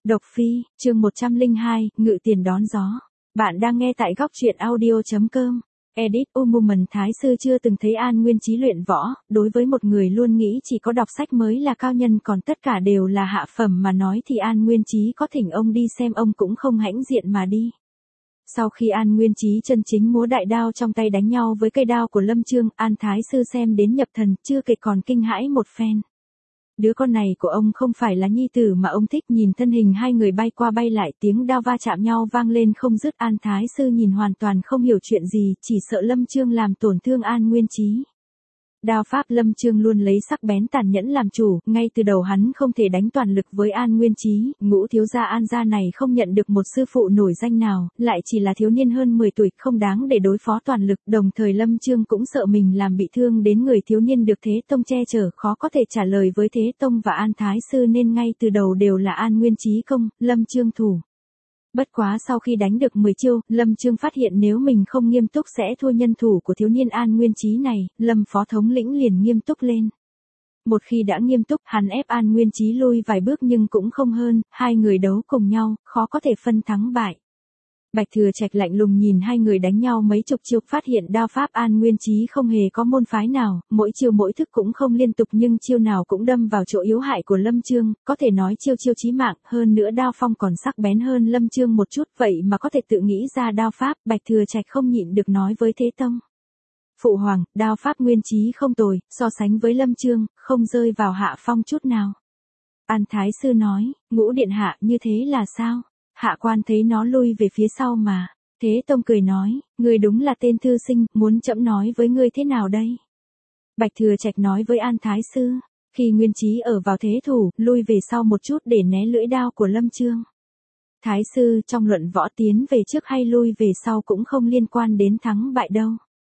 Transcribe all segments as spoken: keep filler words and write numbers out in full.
Độc Phi, chương một trăm lẻ hai, Ngự tiền đón gió. Bạn đang nghe tại góc truyện audio chấm com. Edit Umuman Thái sư chưa từng thấy An Nguyên Chí luyện võ, đối với một người luôn nghĩ chỉ có đọc sách mới là cao nhân còn tất cả đều là hạ phẩm mà nói thì An Nguyên Chí có thỉnh ông đi xem ông cũng không hãnh diện mà đi. Sau khi An Nguyên Chí chân chính múa đại đao trong tay đánh nhau với cây đao của Lâm Chương, An Thái sư xem đến nhập thần, chưa kể còn kinh hãi một phen. Đứa con này của ông không phải là nhi tử mà ông thích, nhìn thân hình hai người bay qua bay lại, tiếng đao va chạm nhau vang lên không dứt. An Thái sư nhìn hoàn toàn không hiểu chuyện gì, chỉ sợ Lâm Chương làm tổn thương An Nguyên Chí. Đao pháp Lâm Chương luôn lấy sắc bén tàn nhẫn làm chủ, ngay từ đầu hắn không thể đánh toàn lực với An Nguyên Chí, ngũ thiếu gia An gia này không nhận được một sư phụ nổi danh nào, lại chỉ là thiếu niên hơn mười tuổi, không đáng để đối phó toàn lực, đồng thời Lâm Chương cũng sợ mình làm bị thương đến người thiếu niên được Thế Tông che chở, khó có thể trả lời với Thế Tông và An Thái sư nên ngay từ đầu đều là An Nguyên Chí công, Lâm Chương thủ. Bất quá sau khi đánh được mười chiêu, Lâm Chương phát hiện nếu mình không nghiêm túc sẽ thua nhân thủ của thiếu niên An Nguyên Chí này, Lâm phó thống lĩnh liền nghiêm túc lên. Một khi đã nghiêm túc, hắn ép An Nguyên Chí lui vài bước nhưng cũng không hơn, hai người đấu cùng nhau, khó có thể phân thắng bại. Bạch Thừa Trạch lạnh lùng nhìn hai người đánh nhau mấy chục chiêu, phát hiện đao pháp An Nguyên Chí không hề có môn phái nào, mỗi chiêu mỗi thức cũng không liên tục nhưng chiêu nào cũng đâm vào chỗ yếu hại của Lâm Chương, có thể nói chiêu chiêu chí mạng, hơn nữa đao phong còn sắc bén hơn Lâm Chương một chút, vậy mà có thể tự nghĩ ra đao pháp. Bạch Thừa Trạch không nhịn được nói với Thế Tông: Phụ hoàng, đao pháp Nguyên Chí không tồi, so sánh với Lâm Chương, không rơi vào hạ phong chút nào. An Thái sư nói: Ngũ điện hạ, như thế là sao? Hạ quan thấy nó lui về phía sau mà. Thế Tông cười nói: Ngươi đúng là tên thư sinh, muốn trẫm nói với ngươi thế nào đây? Bạch Thừa Trạch nói với An Thái sư: Khi Nguyên Chí ở vào thế thủ, lui về sau một chút để né lưỡi đao của Lâm Chương. Thái sư, trong luận võ tiến về trước hay lui về sau cũng không liên quan đến thắng bại đâu.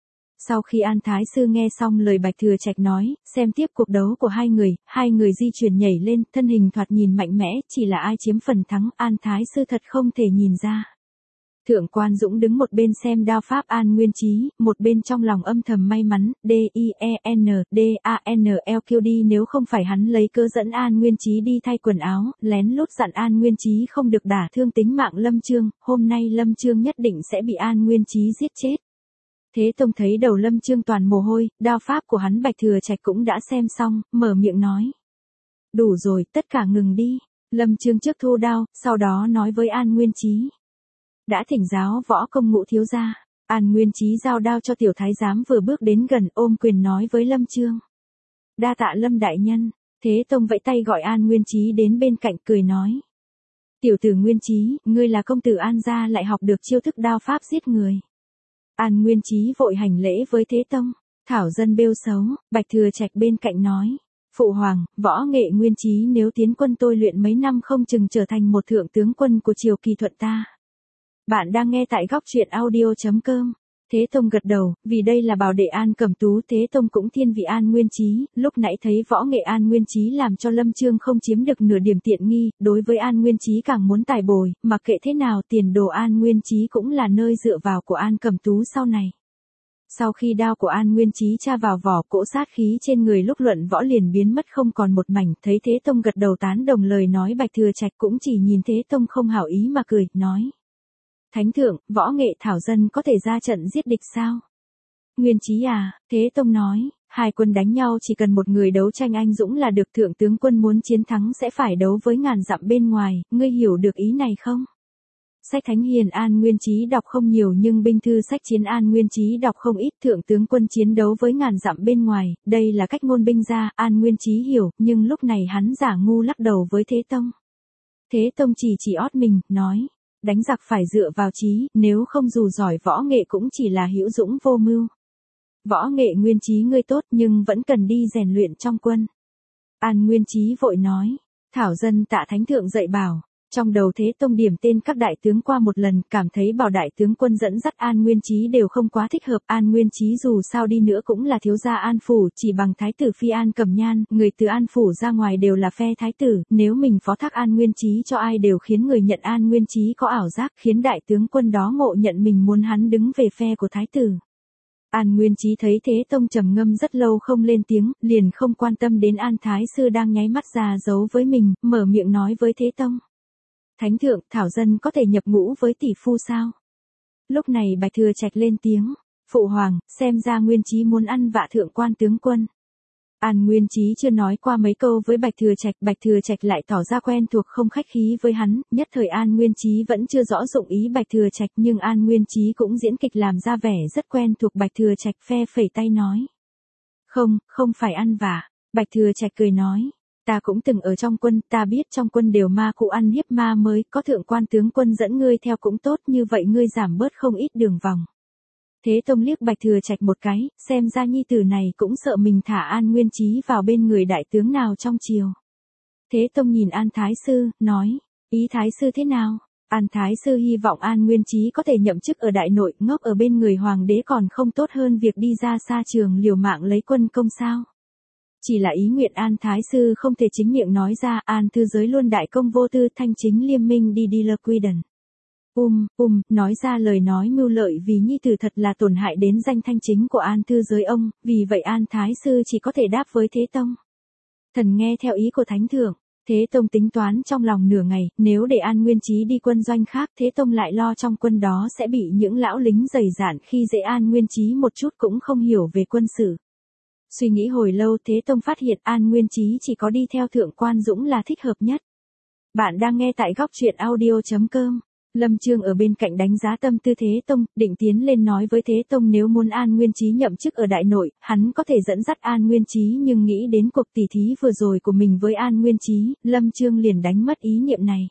Sau khi An Thái sư nghe xong lời Bạch Thừa Trạch nói, xem tiếp cuộc đấu của hai người, hai người di chuyển nhảy lên, thân hình thoạt nhìn mạnh mẽ, chỉ là ai chiếm phần thắng, An Thái sư thật không thể nhìn ra. Thượng quan Dũng đứng một bên xem đao pháp An Nguyên Chí, một bên trong lòng âm thầm may mắn, D I E N, D A N L Q D nếu không phải hắn lấy cớ dẫn An Nguyên Chí đi thay quần áo, lén lút dặn An Nguyên Chí không được đả thương tính mạng Lâm Chương, hôm nay Lâm Chương nhất định sẽ bị An Nguyên Chí giết chết. Thế Tông thấy đầu Lâm Chương toàn mồ hôi, đao pháp của hắn Bạch Thừa Trạch cũng đã xem xong, mở miệng nói: Đủ rồi, tất cả ngừng đi. Lâm Chương trước thu đao, sau đó nói với An Nguyên Chí: Đã thỉnh giáo võ công Ngũ thiếu gia. An Nguyên Chí giao đao cho tiểu thái giám vừa bước đến gần, ôm quyền nói với Lâm Chương: Đa tạ Lâm đại nhân. Thế Tông vẫy tay gọi An Nguyên Chí đến bên cạnh, cười nói: Tiểu tử Nguyên Chí, ngươi là công tử An gia lại học được chiêu thức đao pháp giết người. An Nguyên Chí vội hành lễ với Thế Tông. Thảo dân bêu xấu. Bạch Thừa Trạch bên cạnh nói: Phụ hoàng, võ nghệ Nguyên Chí nếu tiến quân tôi luyện mấy năm không chừng trở thành một thượng tướng quân của triều Kỳ Thuận ta. Bạn đang nghe tại góc truyện audio chấm com. Thế Tông gật đầu, vì đây là bảo đệ An Cẩm Tú, Thế Tông cũng thiên vị An Nguyên Chí, lúc nãy thấy võ nghệ An Nguyên Chí làm cho Lâm Chương không chiếm được nửa điểm tiện nghi, đối với An Nguyên Chí càng muốn tài bồi, mặc kệ thế nào tiền đồ An Nguyên Chí cũng là nơi dựa vào của An Cẩm Tú sau này. Sau khi đao của An Nguyên Chí tra vào vỏ, cỗ sát khí trên người lúc luận võ liền biến mất không còn một mảnh, thấy Thế Tông gật đầu tán đồng lời nói Bạch Thừa Trạch cũng chỉ nhìn Thế Tông không hảo ý mà cười, nói: Thánh thượng, võ nghệ thảo dân có thể ra trận giết địch sao? Nguyên Chí à, Thế Tông nói, hai quân đánh nhau chỉ cần một người đấu tranh anh dũng là được, thượng tướng quân muốn chiến thắng sẽ phải đấu với ngàn dặm bên ngoài, ngươi hiểu được ý này không? Sách Thánh Hiền An Nguyên Chí đọc không nhiều nhưng binh thư sách chiến An Nguyên Chí đọc không ít, thượng tướng quân chiến đấu với ngàn dặm bên ngoài, đây là cách ngôn binh ra, An Nguyên Chí hiểu, nhưng lúc này hắn giả ngu lắc đầu với Thế Tông. Thế Tông chỉ chỉ ót mình, nói: Đánh giặc phải dựa vào trí, nếu không dù giỏi võ nghệ cũng chỉ là hữu dũng vô mưu. Võ nghệ Nguyên Chí ngươi tốt nhưng vẫn cần đi rèn luyện trong quân. An Nguyên Chí vội nói: Thảo dân tạ thánh thượng dạy bảo. Trong đầu Thế Tông điểm tên các đại tướng qua một lần, cảm thấy bảo đại tướng quân dẫn dắt An Nguyên Chí đều không quá thích hợp. An Nguyên Chí dù sao đi nữa cũng là thiếu gia An phủ, chỉ bằng thái tử phi An Cẩm Nhan, người từ An phủ ra ngoài đều là phe thái tử, nếu mình phó thác An Nguyên Chí cho ai đều khiến người nhận An Nguyên Chí có ảo giác, khiến đại tướng quân đó ngộ nhận mình muốn hắn đứng về phe của thái tử. An Nguyên Chí thấy Thế Tông trầm ngâm rất lâu không lên tiếng, liền không quan tâm đến An Thái sư đang nháy mắt ra dấu với mình, mở miệng nói với Thế Tông: Thánh thượng, Thảo dân có thể nhập ngũ với tỷ phu sao? Lúc này Bạch Thừa Trạch lên tiếng, phụ hoàng, xem ra Nguyên Chí muốn ăn vạ thượng quan tướng quân. An Nguyên Chí chưa nói qua mấy câu với Bạch Thừa Trạch, Bạch Thừa Trạch lại tỏ ra quen thuộc không khách khí với hắn, nhất thời An Nguyên Chí vẫn chưa rõ dụng ý Bạch Thừa Trạch nhưng An Nguyên Chí cũng diễn kịch làm ra vẻ rất quen thuộc. Bạch Thừa Trạch phe phẩy tay nói. Không, không phải ăn vạ. Bạch Thừa Trạch cười nói. Ta cũng từng ở trong quân, ta biết trong quân đều ma cụ ăn hiếp ma mới, có thượng quan tướng quân dẫn ngươi theo cũng tốt, như vậy ngươi giảm bớt không ít đường vòng. Thế Tông liếc Bạch Thừa Trạch một cái, xem ra nhi tử này cũng sợ mình thả An Nguyên Chí vào bên người đại tướng nào trong triều. Thế Tông nhìn An Thái Sư, nói, ý Thái Sư thế nào? An Thái Sư hy vọng An Nguyên Chí có thể nhậm chức ở đại nội, ngốc ở bên người hoàng đế còn không tốt hơn việc đi ra xa trường liều mạng lấy quân công sao? Chỉ là ý nguyện An Thái Sư không thể chính miệng nói ra, An Thư Giới luôn đại công vô tư, thanh chính liêm minh đi đi lơ quy đần. Um, um, nói ra lời nói mưu lợi vì nhi tử thật là tổn hại đến danh thanh chính của An Thư Giới ông, vì vậy An Thái Sư chỉ có thể đáp với Thế Tông. Thần nghe theo ý của Thánh Thượng. Thế Tông tính toán trong lòng nửa ngày, nếu để An Nguyên Chí đi quân doanh khác, Thế Tông lại lo trong quân đó sẽ bị những lão lính dày dạn khi dễ An Nguyên Chí một chút cũng không hiểu về quân sự. Suy nghĩ hồi lâu Thế Tông phát hiện An Nguyên Chí chỉ có đi theo Thượng quan Dũng là thích hợp nhất. Bạn đang nghe tại góc truyện audio chấm com. Lâm Chương ở bên cạnh đánh giá tâm tư Thế Tông, định tiến lên nói với Thế Tông nếu muốn An Nguyên Chí nhậm chức ở đại nội, hắn có thể dẫn dắt An Nguyên Chí nhưng nghĩ đến cuộc tỉ thí vừa rồi của mình với An Nguyên Chí, Lâm Chương liền đánh mất ý niệm này.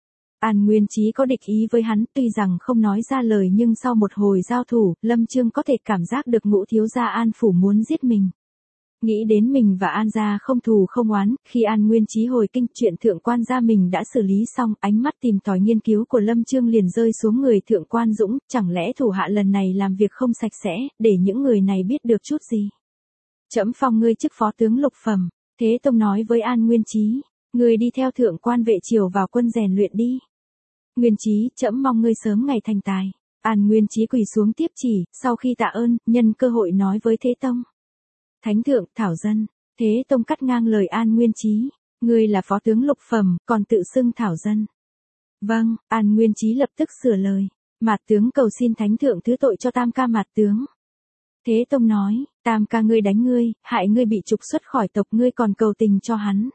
An Nguyên Chí có địch ý với hắn, tuy rằng không nói ra lời nhưng sau một hồi giao thủ, Lâm Chương có thể cảm giác được Ngũ thiếu gia An phủ muốn giết mình. Nghĩ đến mình và An gia không thù không oán, khi An Nguyên Chí hồi kinh chuyện thượng quan gia mình đã xử lý xong, ánh mắt tìm tòi nghiên cứu của Lâm Chương liền rơi xuống người thượng quan Dũng, chẳng lẽ thủ hạ lần này làm việc không sạch sẽ, để những người này biết được chút gì. Trẫm phong ngươi chức phó tướng lục phẩm, Thế Tông nói với An Nguyên Chí, ngươi đi theo thượng quan vệ triều vào quân rèn luyện đi. Nguyên Chí, trẫm mong ngươi sớm ngày thành tài. An Nguyên Chí quỳ xuống tiếp chỉ, sau khi tạ ơn, nhân cơ hội nói với Thế Tông. Thánh thượng, Thảo dân. Thế Tông cắt ngang lời An Nguyên Chí, ngươi là phó tướng lục phẩm, còn tự xưng Thảo dân. Vâng, An Nguyên Chí lập tức sửa lời, Mạt tướng cầu xin Thánh thượng thứ tội cho Tam ca Mạt tướng. Thế Tông nói, Tam ca ngươi đánh ngươi, hại ngươi bị trục xuất khỏi tộc, ngươi còn cầu tình cho hắn.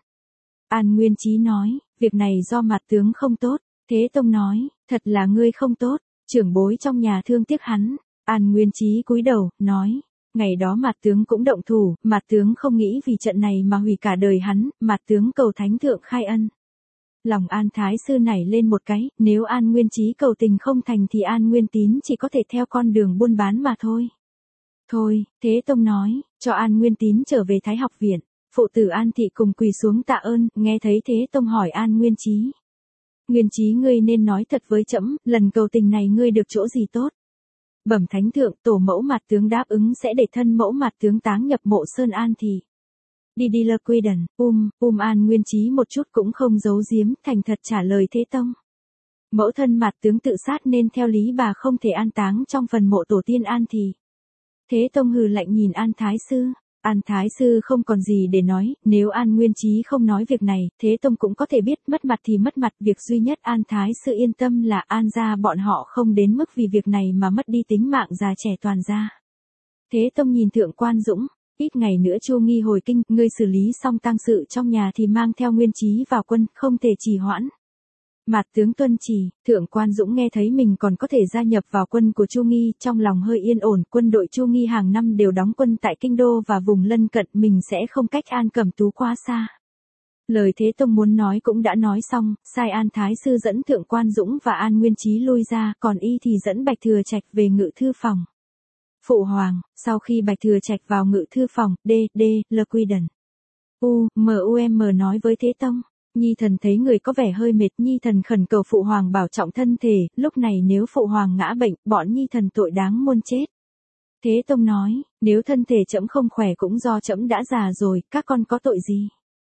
An Nguyên Chí nói, việc này do Mạt tướng không tốt. Thế Tông nói, thật là ngươi không tốt, trưởng bối trong nhà thương tiếc hắn. An Nguyên Chí cúi đầu, nói, ngày đó Mạt tướng cũng động thủ, Mạt tướng không nghĩ vì trận này mà hủy cả đời hắn, Mạt tướng cầu Thánh thượng khai ân. Lòng An Thái Sư nảy lên một cái, nếu An Nguyên Chí cầu tình không thành thì An Nguyên Tín chỉ có thể theo con đường buôn bán mà thôi. Thôi, Thế Tông nói, cho An Nguyên Tín trở về Thái học viện. Phụ tử An thị cùng quỳ xuống tạ ơn, nghe thấy Thế Tông hỏi An Nguyên Chí. Nguyên Chí ngươi nên nói thật với trẫm, lần cầu tình này ngươi được chỗ gì tốt? Bẩm Thánh thượng, tổ mẫu Mạt tướng đáp ứng sẽ để thân mẫu Mạt tướng táng nhập mộ Sơn An thị. Đi đi lơ quy đần, um, um An Nguyên Chí một chút cũng không giấu giếm, thành thật trả lời Thế Tông. Mẫu thân Mạt tướng tự sát nên theo lý bà không thể an táng trong phần mộ tổ tiên An thị. Thế Tông hừ lạnh nhìn An Thái Sư. An Thái Sư không còn gì để nói, nếu An Nguyên Chí không nói việc này, Thế Tông cũng có thể biết mất mặt thì mất mặt, việc duy nhất An Thái Sư yên tâm là An gia bọn họ không đến mức vì việc này mà mất đi tính mạng già trẻ toàn gia. Thế Tông nhìn Thượng quan Dũng, ít ngày nữa Chu Nghi hồi kinh, ngươi xử lý xong tang sự trong nhà thì mang theo Nguyên Chí vào quân, không thể trì hoãn. Mạt tướng tuân chỉ, Thượng quan Dũng nghe thấy mình còn có thể gia nhập vào quân của Chu Nghi, trong lòng hơi yên ổn, quân đội Chu Nghi hàng năm đều đóng quân tại kinh đô và vùng lân cận, mình sẽ không cách An Cẩm Tú quá xa. Lời Thế Tông muốn nói cũng đã nói xong, sai An Thái Sư dẫn Thượng quan Dũng và An Nguyên Chí lui ra, còn y thì dẫn Bạch Thừa Trạch về ngự thư phòng. Phụ hoàng, sau khi Bạch Thừa Trạch vào ngự thư phòng, D, D, L Quy Đần. U, M U M nói với Thế Tông. Nhi thần thấy người có vẻ hơi mệt, Nhi thần khẩn cầu phụ hoàng bảo trọng thân thể, lúc này nếu phụ hoàng ngã bệnh, bọn Nhi thần tội đáng muôn chết. Thế Tông nói, nếu thân thể trẫm không khỏe cũng do trẫm đã già rồi, các con có tội gì?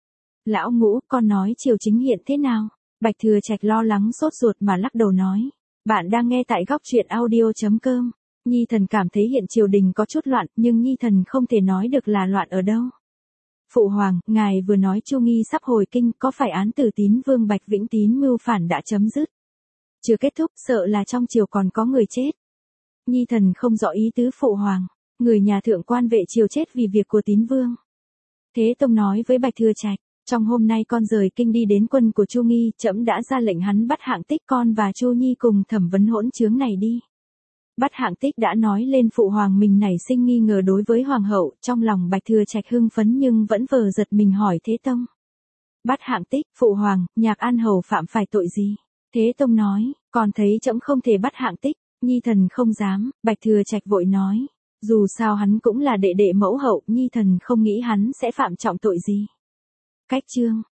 Lão Ngũ, con nói triều chính hiện thế nào? Bạch Thừa Trạch lo lắng sốt ruột mà lắc đầu nói, bạn đang nghe tại góc truyện audio chấm com. Nhi thần cảm thấy hiện triều đình có chút loạn, nhưng Nhi thần không thể nói được là loạn ở đâu. Phụ hoàng, ngài vừa nói Chu Nghi sắp hồi kinh, có phải án tử Tín Vương Bạch Vĩnh Tín mưu phản đã chấm dứt? Chưa kết thúc, sợ là trong triều còn có người chết. Nhi thần không rõ ý tứ phụ hoàng, người nhà thượng quan vệ triều chết vì việc của Tín Vương. Thế Tông nói với Bạch Thừa Trạch, trong hôm nay con rời kinh đi đến quân của Chu Nghi, trẫm đã ra lệnh hắn bắt Hạng Tích con và Chu Nhi cùng thẩm vấn hỗn chướng này đi. Bắt Hạng Tích đã nói lên phụ hoàng mình nảy sinh nghi ngờ đối với hoàng hậu, trong lòng Bạch Thừa Trạch hưng phấn nhưng vẫn vờ giật mình hỏi Thế Tông. Bắt Hạng Tích, phụ hoàng, Nhạc An hầu phạm phải tội gì? Thế Tông nói, còn thấy trẫm không thể bắt Hạng Tích, Nhi thần không dám. Bạch Thừa Trạch vội nói, dù sao hắn cũng là đệ đệ mẫu hậu, Nhi thần không nghĩ hắn sẽ phạm trọng tội gì. Cách chương